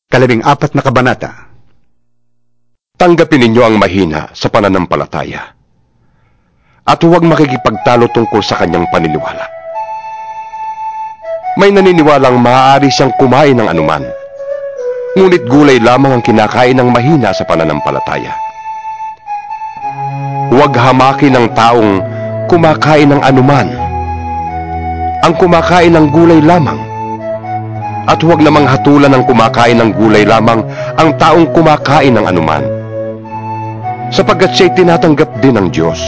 14 na kabanata. Tanggapin ninyo ang mahina sa pananampalataya at huwag makikipagtalo tungkol sa kanyang paniniwala. May naniniwalang maaari siyang kumain ng anuman, ngunit gulay lamang ang kinakain ng mahina sa pananampalataya. Huwag hamakin ng taong kumakain ng anuman, ang kumakain ng gulay lamang, at huwag namang hatulan ng kumakain ng gulay lamang ang taong kumakain ng anuman, sapagkat siya'y tinatanggap din ng Diyos.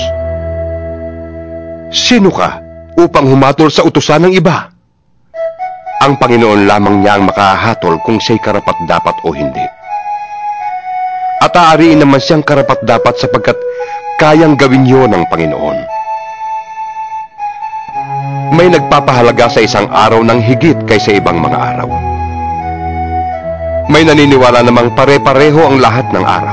Sino ka upang humatol sa utusan ng iba? Ang Panginoon lamang niya ang makahatol kung siya'y karapat-dapat o hindi. At aariin naman siyang karapat-dapat sapagkat kayang gawin yun ng Panginoon. May nagpapahalaga sa isang araw ng higit kaysa ibang mga araw. May naniniwala namang pare-pareho ang lahat ng araw.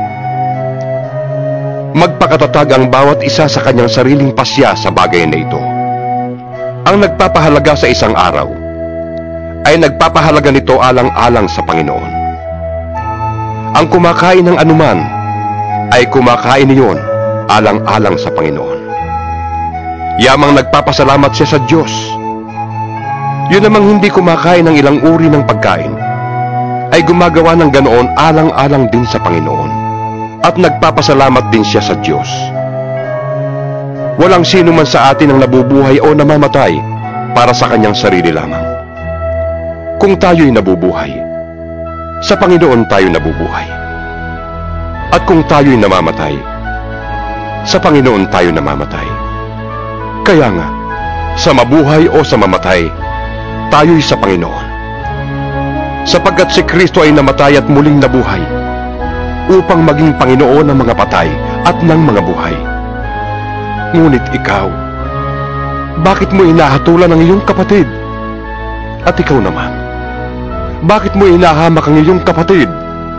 Magpakatatag ang bawat isa sa kanyang sariling pasya sa bagay na ito. Ang nagpapahalaga sa isang araw ay nagpapahalaga nito alang-alang sa Panginoon. Ang kumakain ng anuman ay kumakain niyon alang-alang sa Panginoon. Yamang nagpapasalamat siya sa Diyos. Yun namang hindi kumakain ng ilang uri ng pagkain ay gumagawa ng ganoon alang-alang din sa Panginoon at nagpapasalamat din siya sa Diyos. Walang sino man sa atin ang nabubuhay o namamatay para sa kanyang sarili lamang. Kung tayo'y nabubuhay, sa Panginoon tayo nabubuhay. At kung tayo'y namamatay, sa Panginoon tayo namamatay. Kaya nga, sa mabuhay o sa mamatay, tayo'y sa Panginoon. Sapagkat si Kristo ay namatay at muling nabuhay, upang maging Panginoon ng mga patay at ng mga buhay. Ngunit ikaw, bakit mo inahatulan ang iyong kapatid? At ikaw naman, bakit mo inahamak ang iyong kapatid?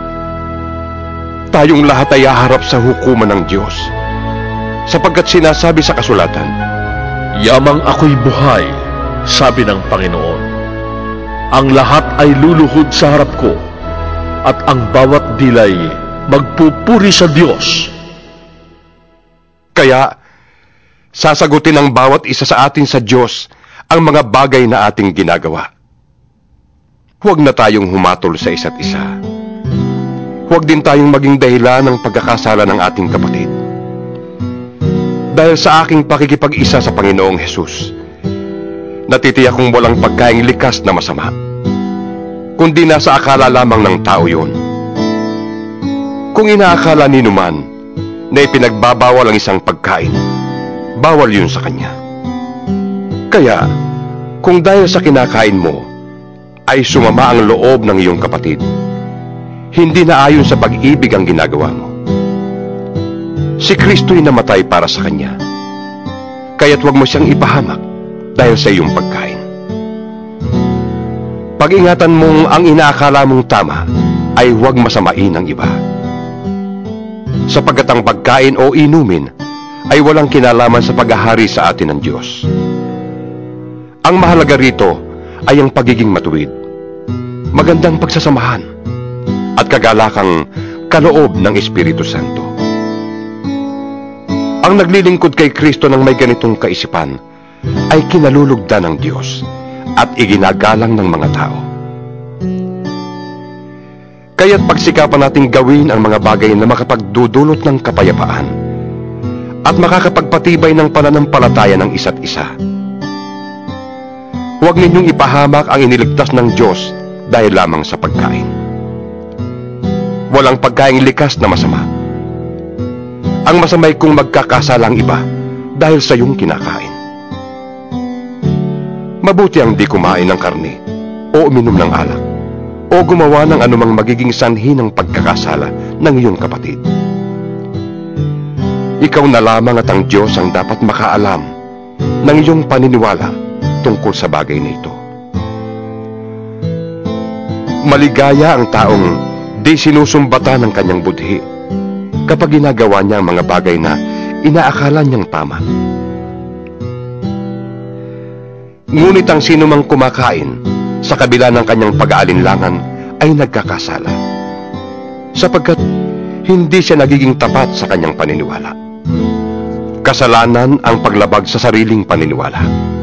Tayong lahat ay haharap sa hukuman ng Diyos, sapagkat sinasabi sa kasulatan, "Yamang ako'y buhay," sabi ng Panginoon, "ang lahat ay luluhod sa harap ko, at ang bawat dilay magpupuri sa Diyos." Kaya, sasagutin ng bawat isa sa atin sa Diyos ang mga bagay na ating ginagawa. Huwag na tayong humatol sa isa't isa. Huwag din tayong maging dahilan ng pagkakasala ng ating kapatid. Dahil sa aking pakikipag-isa sa Panginoong Hesus, natitiyak kong walang pagkaing likas na masama, kundi nasa akala lamang ng tao yun. Kung inaakala ni numan na ipinagbabawal ang isang pagkain, bawal yun sa kanya. Kaya, kung dahil sa kinakain mo, ay sumama ang loob ng iyong kapatid, hindi na ayon sa pag-ibig ang ginagawa mo. Si Kristo'y namatay para sa kanya, kaya't huwag mo siyang ipahamak dahil sa iyong pagkain. Pag-ingatan mong ang inaakala mong tama ay huwag masamain ang iba. Sapagkat ang pagkain o inumin ay walang kinalaman sa paghahari sa atin ng Diyos. Ang mahalaga rito ay ang pagiging matuwid, magandang pagsasamahan, at kagalakang kaloob ng Espiritu Santo. Ang naglilingkod kay Kristo ng may ganitong kaisipan ay kinalulugdan ng Diyos at iginagalang ng mga tao. Kaya't pagsikapan nating gawin ang mga bagay na makapagdudulot ng kapayapaan at makakapagpatibay ng pananampalataya ng isa't isa. Huwag ninyong ipahamak ang iniligtas ng Diyos dahil lamang sa pagkain. Walang pagkaing likas na masama. Ang masamay kung magkakasala ang iba dahil sa iyong kinakain. Mabuti ang di kumain ng karne o uminom ng alak o gumawa ng anumang magiging sanhi ng pagkakasala ng iyong kapatid. Ikaw na lamang at ang Diyos ang dapat makaalam ng iyong paniniwala tungkol sa bagay na ito. Maligaya ang taong di sinusumbata ng kanyang budhi kapag ginagawa niya ang mga bagay na inaakala niyang tama. Ngunit ang sinumang kumakain sa kabila ng kanyang pag-aalinlangan ay nagkakasala, sapagkat hindi siya nagiging tapat sa kanyang paniniwala. Kasalanan ang paglabag sa sariling paniniwala.